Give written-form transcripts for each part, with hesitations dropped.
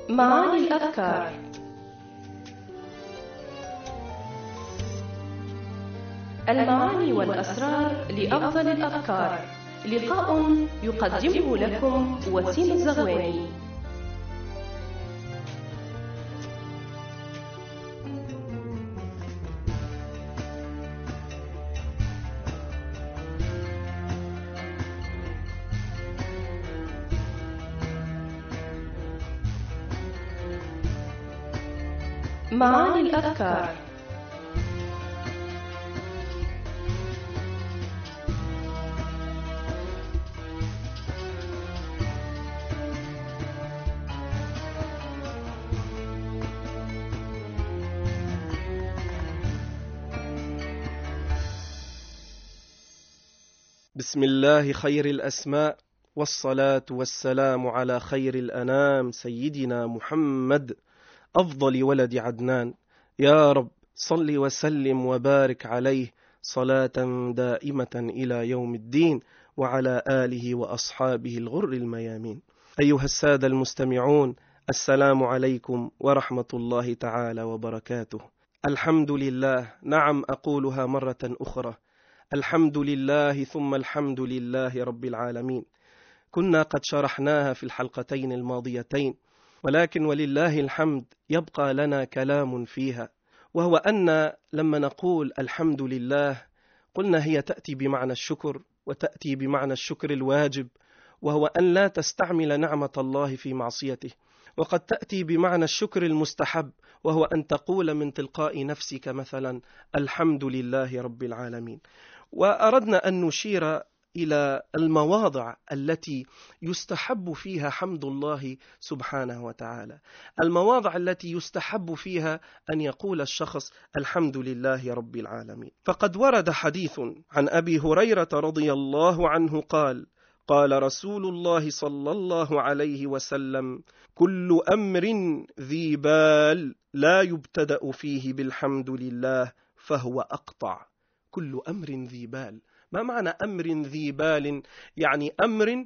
معاني الأذكار. المعاني والأسرار لأفضل الأذكار. لقاء يقدمه لكم وسيم الزغواني. معاني الأذكار. بسم الله خير الأسماء، والصلاة والسلام على خير الأنام سيدنا محمد أفضل ولد عدنان. يا رب صل وسلم وبارك عليه صلاة دائمة إلى يوم الدين، وعلى آله وأصحابه الغر الميامين. أيها السادة المستمعون، السلام عليكم ورحمة الله تعالى وبركاته. الحمد لله، نعم أقولها مرة أخرى، الحمد لله ثم الحمد لله رب العالمين. كنا قد شرحناها في الحلقتين الماضيتين، ولكن ولله الحمد يبقى لنا كلام فيها، وهو أن لما نقول الحمد لله قلنا هي تأتي بمعنى الشكر، وتأتي بمعنى الشكر الواجب، وهو أن لا تستعمل نعمة الله في معصيته، وقد تأتي بمعنى الشكر المستحب، وهو أن تقول من تلقاء نفسك مثلا الحمد لله رب العالمين. وأردنا أن نشير إلى المواضع التي يستحب فيها حمد الله سبحانه وتعالى، المواضع التي يستحب فيها أن يقول الشخص الحمد لله رب العالمين. فقد ورد حديث عن أبي هريرة رضي الله عنه قال: قال رسول الله صلى الله عليه وسلم: كل أمر ذي بال لا يبتدأ فيه بالحمد لله فهو أقطع. كل أمر ذي بال. ما معنى أمر ذي بال؟ يعني أمر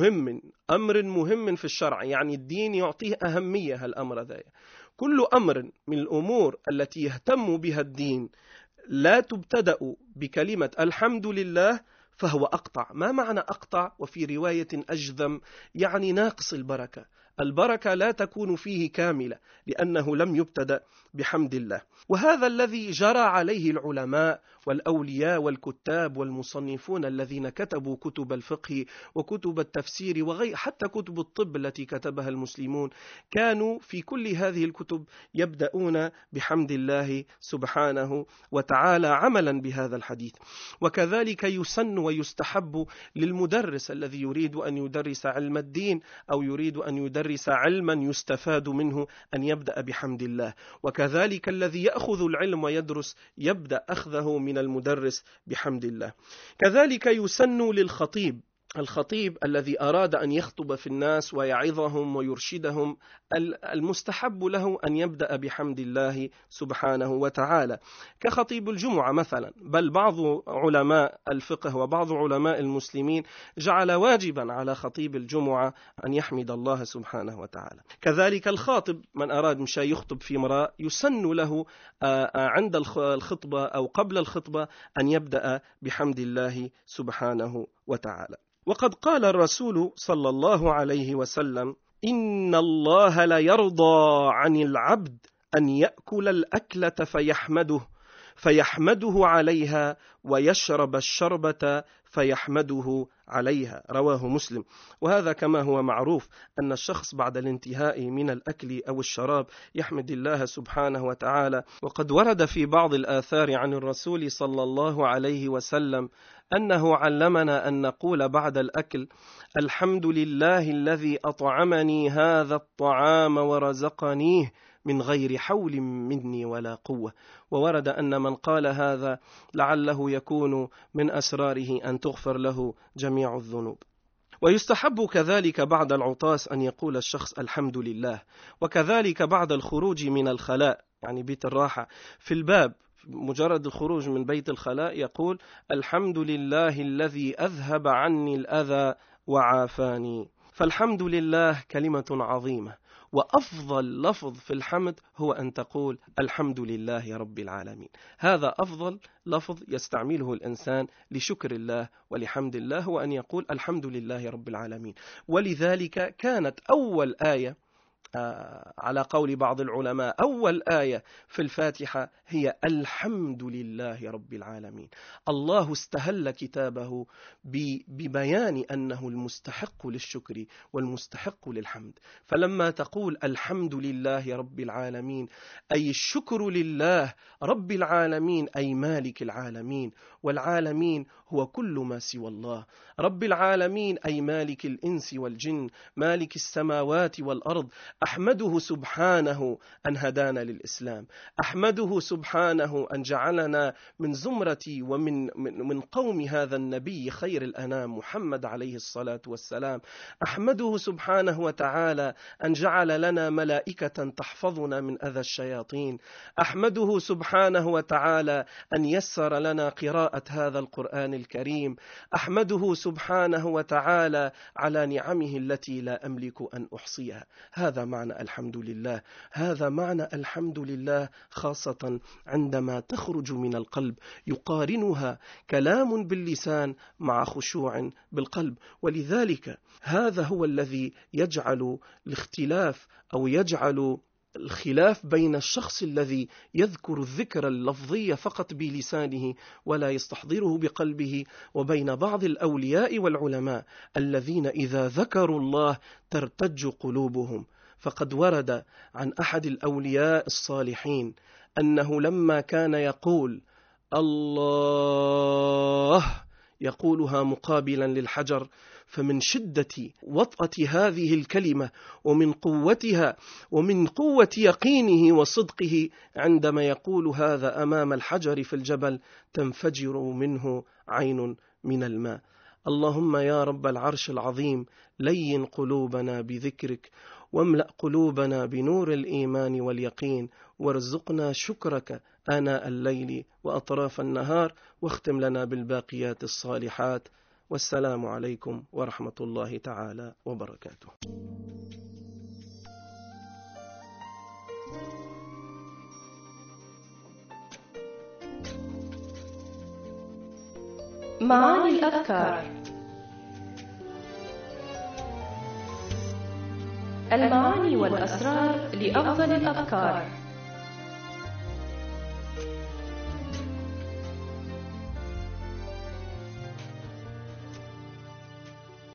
مهم في الشرع، يعني الدين يعطيه أهمية الأمر ذا. كل أمر من الأمور التي يهتم بها الدين لا تبتدأ بكلمة الحمد لله فهو أقطع. ما معنى أقطع؟ وفي رواية أجذم، يعني ناقص البركة. البركة لا تكون فيه كاملة لأنه لم يبتدأ بحمد الله. وهذا الذي جرى عليه العلماء والأولياء والكتاب والمصنفون الذين كتبوا كتب الفقه وكتب التفسير وغير، حتى كتب الطب التي كتبها المسلمون، كانوا في كل هذه الكتب يبدأون بحمد الله سبحانه وتعالى عملا بهذا الحديث. وكذلك يسن ويستحب للمدرس الذي يريد أن يدرس علم الدين أو يريد أن يدرس علما يستفاد منه أن يبدأ بحمد الله. وكذلك الذي يأخذ العلم ويدرس يبدأ أخذه من المدرس بحمد الله. كذلك يسن الخطيب الذي أراد أن يخطب في الناس ويعظهم ويرشدهم، المستحب له أن يبدأ بحمد الله سبحانه وتعالى، كخطيب الجمعة مثلا. بل بعض علماء الفقه وبعض علماء المسلمين جعل واجبا على خطيب الجمعة أن يحمد الله سبحانه وتعالى. كذلك الخاطب، من أراد مشى يخطب في امرأة، يسن له عند الخطبة أو قبل الخطبة أن يبدأ بحمد الله سبحانه وتعالى. وقد قال الرسول صلى الله عليه وسلم: إن الله لا يرضى عن العبد أن يأكل الأكلة فيحمده عليها ويشرب الشربة فيحمده عليها. رواه مسلم. وهذا كما هو معروف أن الشخص بعد الانتهاء من الأكل أو الشراب يحمد الله سبحانه وتعالى. وقد ورد في بعض الآثار عن الرسول صلى الله عليه وسلم أنه علمنا أن نقول بعد الأكل: الحمد لله الذي أطعمني هذا الطعام ورزقنيه من غير حول مني ولا قوة. وورد أن من قال هذا لعله يكون من أسراره أن تغفر له جميع الذنوب. ويستحب كذلك بعد العطاس أن يقول الشخص الحمد لله. وكذلك بعد الخروج من الخلاء، يعني بيت الراحة، في الباب مجرد الخروج من بيت الخلاء يقول: الحمد لله الذي أذهب عني الأذى وعافاني. فالحمد لله كلمة عظيمة، وأفضل لفظ في الحمد هو أن تقول الحمد لله رب العالمين. هذا أفضل لفظ يستعمله الإنسان لشكر الله ولحمد الله، هو أن يقول الحمد لله رب العالمين. ولذلك كانت أول آية على قول بعض العلماء، أول آية في الفاتحة هي الحمد لله رب العالمين. الله استهل كتابه ببيان أنه المستحق للشكر والمستحق للحمد. فلما تقول الحمد لله رب العالمين أي الشكر لله رب العالمين، أي مالك العالمين، والعالمين هو كل ما سوى الله. رب العالمين أي مالك الإنس والجن، مالك السماوات والأرض. أحمده سبحانه أن هدانا للإسلام، أحمده سبحانه أن جعلنا من زمرة ومن قوم هذا النبي خير الأنام محمد عليه الصلاة والسلام. أحمده سبحانه وتعالى أن جعل لنا ملائكة تحفظنا من أذى الشياطين. أحمده سبحانه وتعالى أن يسر لنا قراءة هذا القرآن الكريم. أحمده سبحانه وتعالى على نعمه التي لا أملك أن أحصيها. هذا معنى الحمد لله، هذا معنى الحمد لله، خاصة عندما تخرج من القلب، يقارنها كلام باللسان مع خشوع بالقلب. ولذلك هذا هو الذي يجعل الاختلاف أو يجعل الخلاف بين الشخص الذي يذكر الذكر اللفظي فقط بلسانه ولا يستحضره بقلبه، وبين بعض الأولياء والعلماء الذين إذا ذكروا الله ترتج قلوبهم. فقد ورد عن أحد الأولياء الصالحين أنه لما كان يقول الله يقولها مقابلا للحجر، فمن شدة وطأة هذه الكلمة ومن قوتها ومن قوة يقينه وصدقه عندما يقول هذا أمام الحجر في الجبل تنفجر منه عين من الماء. اللهم يا رب العرش العظيم لين قلوبنا بذكرك، واملأ قلوبنا بنور الإيمان واليقين، وارزقنا شكرك آناء الليل وأطراف النهار، واختم لنا بالباقيات الصالحات. والسلام عليكم ورحمة الله تعالى وبركاته. معاني الأذكار. المعاني والأسرار لأفضل الأذكار.